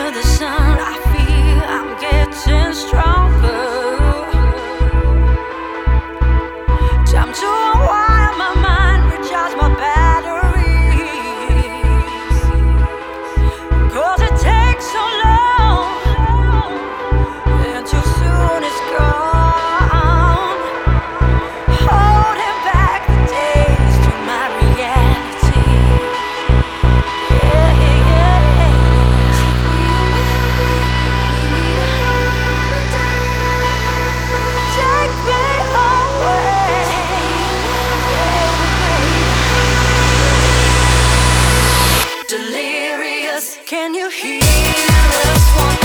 under the sun, I feel I'm getting stronger. Time to unwind my mind, recharge my batteries. 'Cause it takes so long, and too soon it's gone. Holding back the days to my reality. Yeah, yeah, yeah. Take me away. Delirious, can you hear us?